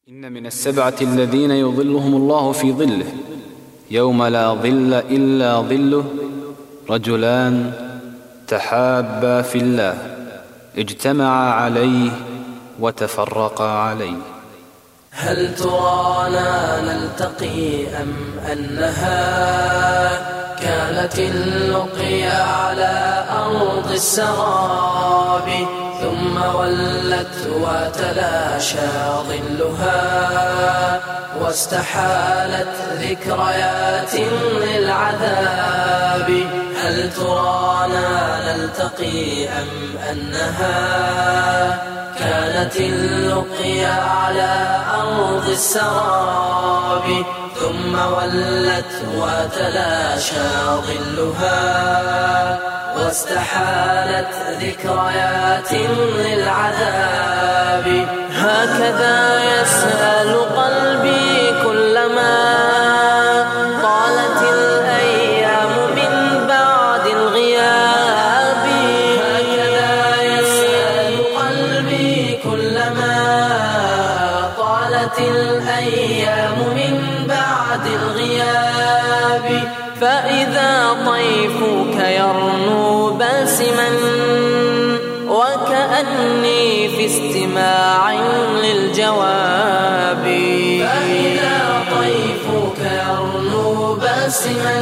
إن من السبعة الذين يظلهم الله في ظله يوم لا ظل إلا ظله: رجلان تحابا في الله اجتمعا عليه وتفرقا عليه. هل ترانا نلتقي أم أنها كانت اللقيا على أرض السراب، ثم ولت وتلاشى ظلها واستحالت ذكريات للعذاب. هل ترانا نلتقي أم أنها كانت اللقيا على أرض السراب، ثم ولت وتلاشى ظلها واستحالت ذكريات للعذاب. هكذا يسأل قلبي كلما طالت الأيام من بعد الغياب. هكذا يسأل قلبي كلما طالت الأيام من بعد الغياب. فإذا طيفك يرنو باسما وكأني في استماع للجواب. فإذا طيفك يرنو باسما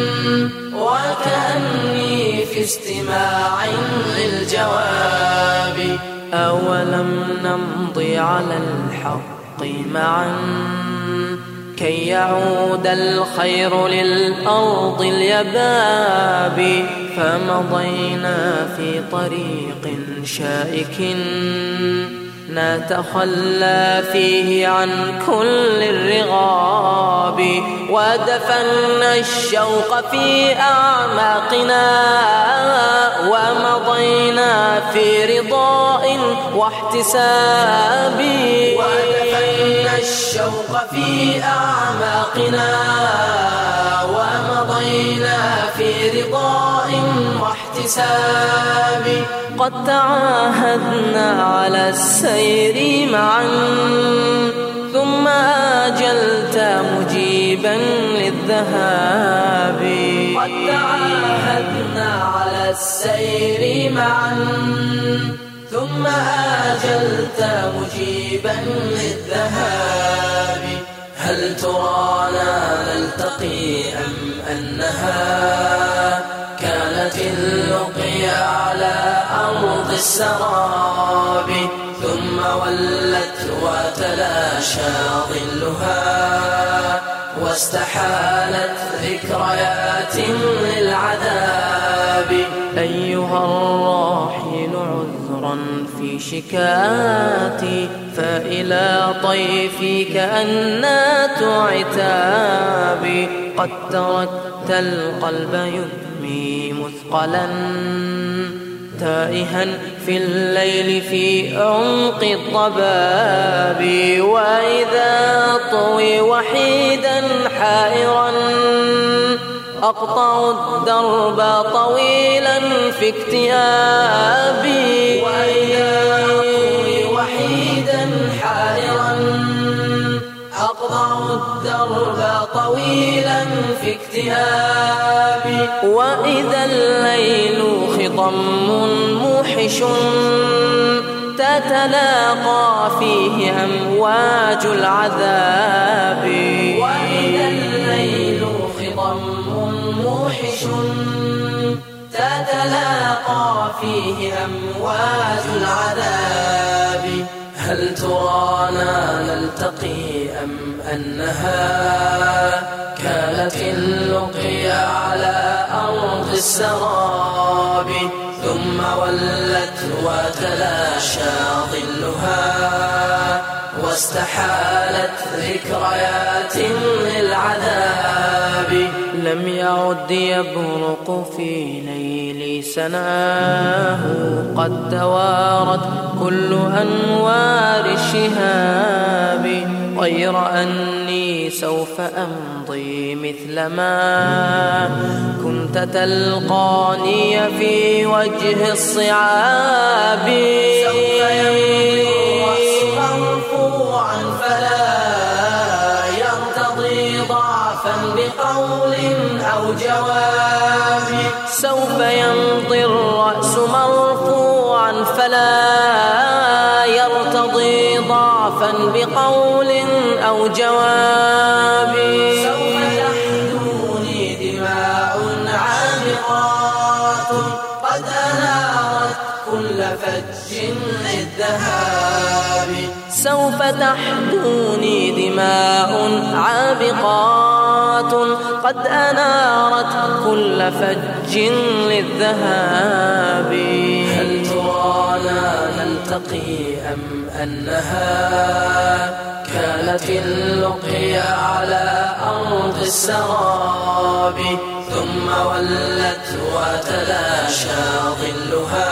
وكأني في استماع للجواب. أولم نمضي على الحق معا كي يعود الخير للأرض اليباب. فمضينا في طريق شائك نتخلى فيه عن كل الرغاب، ودفنا الشوق في أعماقنا ومضينا في رضاء واحتساب. ودفنا الشوق في أعماقنا ومضينا في رضاء واحتساب. قد تعاهدنا على السير معا ثم آجلت مجيبا للذهاب. قد تعاهدنا على السير معا ثم آجلت مجيبا للذهاب. هل ترانا نلتقي أم أنها كانت اللقيا على أرض السراب، ثم ولت وتلاشى ظلها واستحالت ذكريات للعذاب. أيها الراحل عذرا في شكاتي، فإلى طيفي كأنات عتابي. قد تركت القلب يدمي مثقلا تائها في الليل في عمق الضباب. وإذا طوي وحيدا حائرا أقطع الدرب طويلا في اكتئابي. وإذا طوي وحيدا حائرا أقطع الدرب طويلا في اكتئابي. وإذا الليل خضم موحش تتلاقى فيه أمواج العذاب. وإذا الليل خضم موحش تتلاقى فيه أمواج العذاب. هل ترانا نلتقي أم أنها كانت اللقيا على أرض السراب، ثم ولت وتلاشى ظلها واستحالت ذكريات للعذاب. لم يعد يبرق في ليل سناه، قد توارت كل أنوار الشهاب. غير أني سوف أمضي مثلما كنت تلقاني في وجه الصعاب. سوف يمضي مرفوعا فلا بقول أو جواب. سوف يمضي الرأس مرفوعا فلا يرتضي ضعفا بقول أو جواب. سوف تحدوني دماء عامقات قد أنارت كل فج للذهاب. سوف تحدوني دماء عابقات قد أنارت كل فج للذهاب. هل ترانا نلتقي أم أنها كانت اللقيا على أرض السراب؟ ثم ولت وتلاشى ظلها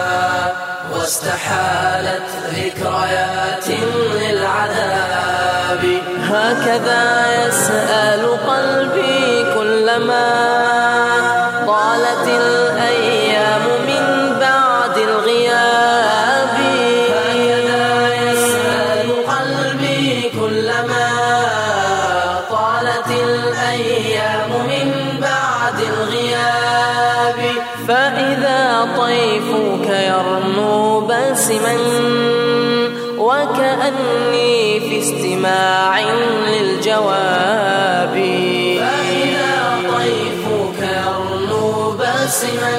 واستحالت ذكريات للعذاب. هكذا يسأل قلبي كلما طالت الأيام من بعد الغياب. هكذا يسأل قلبي كلما طالت الأيام من بعد الغياب. فإذا طيفك يرنو باسما وكأني في استماع للجواب. فإذا طيفك يرنو باسما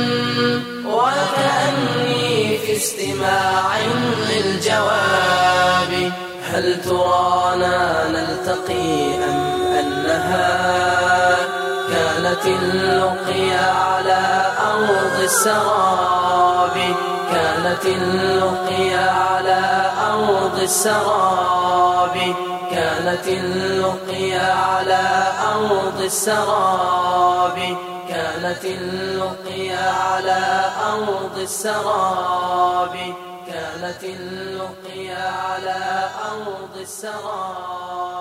وكأني في استماع للجواب. هل ترانا نلتقي أم أنها كانت اللقيا على أرض السراب؟ كانت اللقيا على أرض السراب. كانت اللقيا على أرض السراب. كانت اللقيا على أرض السراب. كانت اللقيا على أرض السراب.